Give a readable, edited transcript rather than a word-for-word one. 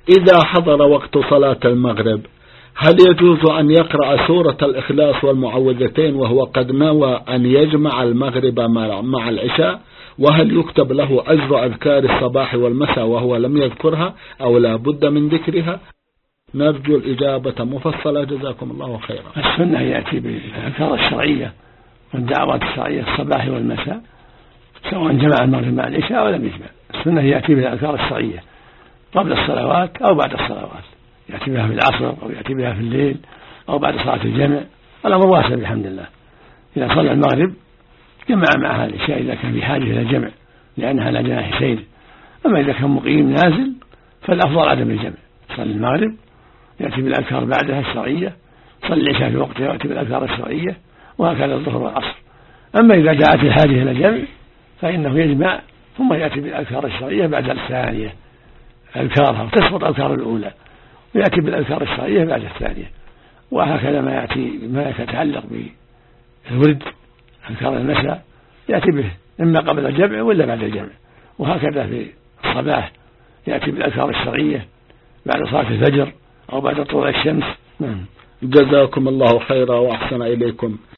إذا حضر وقت صلاة المغرب هل يجوز أن يقرأ سورة الإخلاص والمعوذتين وهو قد نوى أن يجمع المغرب مع العشاء؟ وهل يكتب له أجر أذكار الصباح والمساء وهو لم يذكرها أو لا بد من ذكرها؟ نرجو الإجابة مفصلة جزاكم الله خيرا. السنة يأتي بالأذكار الشرعية والدعوات الشرعية الصباح والمساء سواء جمع المغرب مع العشاء ولم يجمع. السنة يأتي بالأذكار الشرعية قبل الصلوات أو بعد الصلوات، يأتي بها في العصر أو يأتي بها في الليل أو بعد صلاة الجمع. الأمر واسع بحمد الله. إذا صلى المغرب جمع معها العشاء إذا كان بحاجة إلى الجمع لأنها على جناح سير. أما إذا كان مقيم نازل فالأفضل عدم الجمع. صلى المغرب يأتي بالأذكار بعدها الشرعية، صلى العشاء في وقتها يأتي بالأذكار الشرعية، وهكذا الظهر والعصر. أما إذا دعت الحاجة إلى الجمع فإنه يجمع ثم يأتي بالأذكار الشرعية بعد الثانية أذكارها وتسقط أذكار الأولى، ويأتي بالأذكار الشرعية بعد الثانية. وهكذا ما يتعلق بالورد أذكار المساء يأتي به إما قبل الجمع ولا بعد الجمع. وهكذا في الصباح يأتي بالأذكار الشرعية بعد صلاة الفجر أو بعد طلوع الشمس. جزاكم الله خيرا وأحسن إليكم.